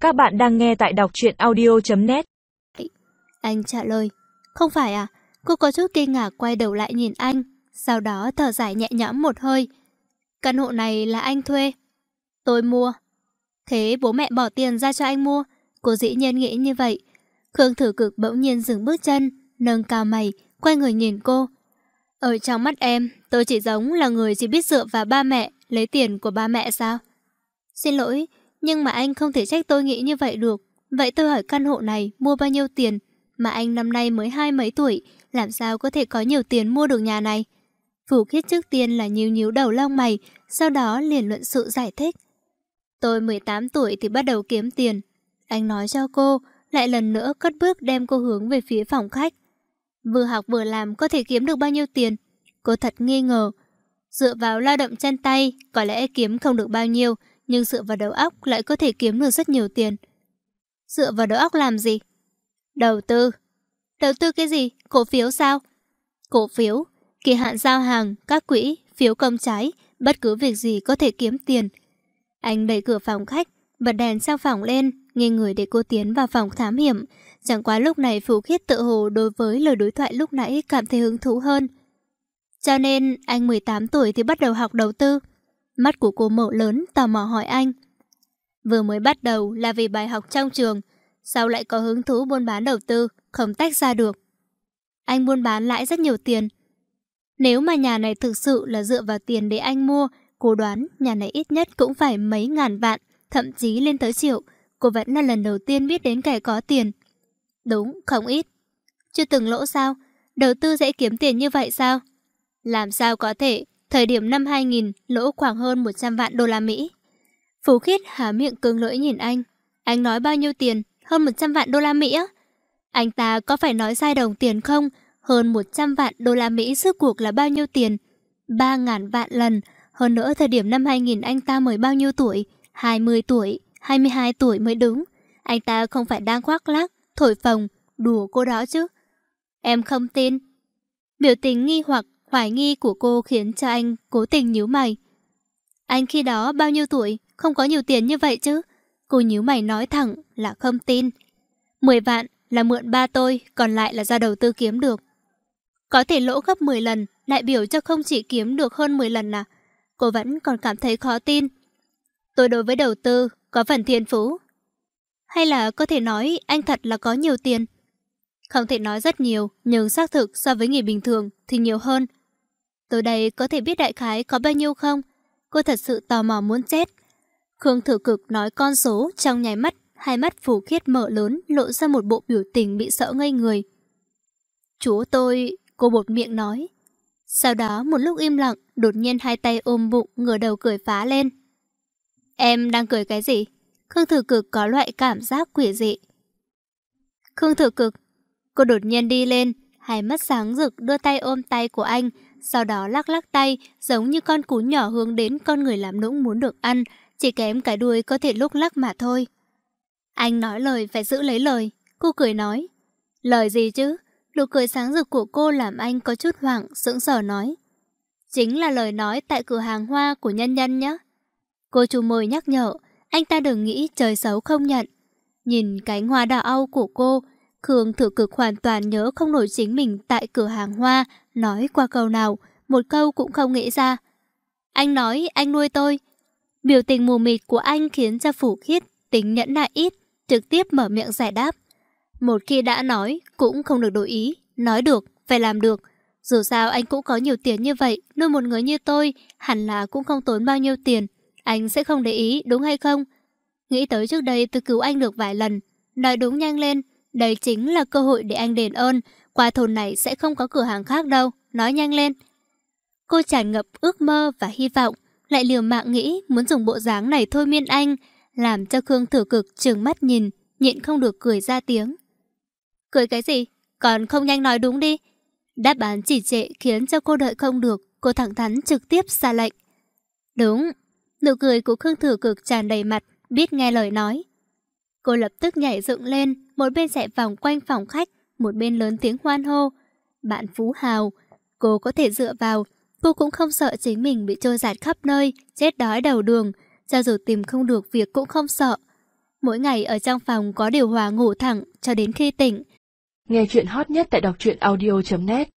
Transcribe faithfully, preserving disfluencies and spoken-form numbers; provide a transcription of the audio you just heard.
Các bạn đang nghe tại đọc truyện audio chấm net. Anh trả lời, không phải à? Cô có chút kinh ngạc quay đầu lại nhìn anh, sau đó thở dài nhẹ nhõm một hơi. Căn hộ này là anh thuê. Tôi mua. Thế bố mẹ bỏ tiền ra cho anh mua? Cô dĩ nhiên nghĩ như vậy. Khương Thử Cực bỗng nhiên dừng bước chân, nâng cao mày, quay người nhìn cô. Ở trong mắt em, tôi chỉ giống là người chỉ biết dựa vào ba mẹ, lấy tiền của ba mẹ sao? Xin lỗi, nhưng mà anh không thể trách tôi nghĩ như vậy được. Vậy tôi hỏi căn hộ này mua bao nhiêu tiền? Mà anh năm nay mới hai mấy tuổi, làm sao có thể có nhiều tiền mua được nhà này? Phủ Khiết trước tiên là nhíu nhíu đầu lông mày, sau đó liền luận sự giải thích. Tôi mười tám tuổi thì bắt đầu kiếm tiền. Anh nói cho cô, lại lần nữa cất bước đem cô hướng về phía phòng khách. Vừa học vừa làm có thể kiếm được bao nhiêu tiền? Cô thật nghi ngờ. Dựa vào lao động chân tay, có lẽ kiếm không được bao nhiêu, nhưng dựa vào đầu óc lại có thể kiếm được rất nhiều tiền. Dựa vào đầu óc làm gì? Đầu tư. Đầu tư cái gì? Cổ phiếu sao? Cổ phiếu, kỳ hạn giao hàng, các quỹ, phiếu công trái, bất cứ việc gì có thể kiếm tiền. Anh đẩy cửa phòng khách, bật đèn sang phòng lên, nghiêng người để cô tiến vào phòng thám hiểm. Chẳng qua lúc này Phủ Khiết tự hồ đối với lời đối thoại lúc nãy cảm thấy hứng thú hơn. Cho nên anh mười tám tuổi thì bắt đầu học đầu tư. Mắt của cô mở lớn, tò mò hỏi anh. Vừa mới bắt đầu là vì bài học trong trường, sao lại có hứng thú buôn bán đầu tư, không tách ra được. Anh buôn bán lãi rất nhiều tiền. Nếu mà nhà này thực sự là dựa vào tiền để anh mua, cô đoán nhà này ít nhất cũng phải mấy ngàn vạn, thậm chí lên tới triệu. Cô vẫn là lần đầu tiên biết đến kẻ có tiền. Đúng, không ít. Chưa từng lỗ sao? Đầu tư dễ kiếm tiền như vậy sao? Làm sao có thể? Thời điểm năm hai nghìn lỗ khoảng hơn một trăm vạn đô la Mỹ. Phủ Khiết há miệng cứng lưỡi nhìn anh. Anh nói bao nhiêu tiền? Hơn một trăm vạn đô la Mỹ á? Anh ta có phải nói sai đồng tiền không? Hơn một trăm vạn đô la Mỹ rốt cuộc là bao nhiêu tiền? Ba ngàn vạn lần. Hơn nữa thời điểm năm hai nghìn anh ta mới bao nhiêu tuổi? hai mươi tuổi, hai mươi hai tuổi mới đúng. Anh ta không phải đang khoác lác, thổi phồng, đùa cô đó chứ. Em không tin. Biểu tình nghi hoặc, hoài nghi của cô khiến cho anh cố tình nhíu mày. Anh khi đó bao nhiêu tuổi? Không có nhiều tiền như vậy chứ. Cô nhíu mày nói thẳng là không tin. Mười vạn là mượn ba tôi, còn lại là do đầu tư kiếm được. Có thể lỗ gấp mười lần, đại biểu cho không chỉ kiếm được hơn mười lần à? Cô vẫn còn cảm thấy khó tin. Tôi đối với đầu tư có phần thiên phú. Hay là có thể nói anh thật là có nhiều tiền? Không thể nói rất nhiều, nhưng xác thực so với người bình thường thì nhiều hơn. Tôi đây có thể biết đại khái có bao nhiêu không? Cô thật sự tò mò muốn chết. Khương Thử Cực nói con số, trong nháy mắt, hai mắt Phủ Khiết mở lớn, lộ ra một bộ biểu tình bị sợ ngây người. Chúa tôi, cô bột miệng nói. Sau đó một lúc im lặng, đột nhiên hai tay ôm bụng, ngửa đầu cười phá lên. Em đang cười cái gì? Khương Thử Cực có loại cảm giác quỷ dị. Khương Thử Cực, cô đột nhiên đi lên, hai mắt sáng rực đưa tay ôm tay của anh, sau đó lắc lắc tay, giống như con cún nhỏ hướng đến con người làm nũng muốn được ăn, chỉ kém cái đuôi có thể lúc lắc mà thôi. Anh nói lời phải giữ lấy lời, cô cười nói. Lời gì chứ? Nụ cười sáng rực của cô làm anh có chút hoảng, sững sờ nói. Chính là lời nói tại cửa hàng hoa của Nhân Nhân nhé. Cô chủ mời nhắc nhở, anh ta đừng nghĩ trời xấu không nhận. Nhìn cánh hoa đỏ au của cô, Khương Thử Cực hoàn toàn nhớ không nổi chính mình tại cửa hàng hoa nói qua câu nào, một câu cũng không nghĩ ra. Anh nói anh nuôi tôi. Biểu tình mù mịt của anh khiến cho Phủ Khiết tính nhẫn nại ít, trực tiếp mở miệng giải đáp. Một khi đã nói, cũng không được đổi ý, nói được, phải làm được. Dù sao anh cũng có nhiều tiền như vậy, nuôi một người như tôi, hẳn là cũng không tốn bao nhiêu tiền. Anh sẽ không để ý, đúng hay không? Nghĩ tới trước đây tôi cứu anh được vài lần. Nói đúng nhanh lên, đây chính là cơ hội để anh đền ơn. Qua thôn này sẽ không có cửa hàng khác đâu, nói nhanh lên. Cô tràn ngập ước mơ và hy vọng, lại liều mạng nghĩ muốn dùng bộ dáng này thôi miên anh, làm cho Khương Thử Cực trừng mắt nhìn, nhịn không được cười ra tiếng. Cười cái gì? Còn không nhanh nói đúng đi. Đáp án chỉ trệ khiến cho cô đợi không được, cô thẳng thắn trực tiếp ra lệnh. Đúng. Nụ cười của Khương Thử Cực tràn đầy mặt, biết nghe lời nói. Cô lập tức nhảy dựng lên, một bên chạy vòng quanh phòng khách, một bên lớn tiếng hoan hô. Bạn Phú Hào, cô có thể dựa vào, cô cũng không sợ chính mình bị trôi dạt khắp nơi, chết đói đầu đường, cho dù tìm không được việc cũng không sợ. Mỗi ngày ở trong phòng có điều hòa ngủ thẳng cho đến khi tỉnh. Nghe chuyện hot nhất tại đọc truyện audio chấm net.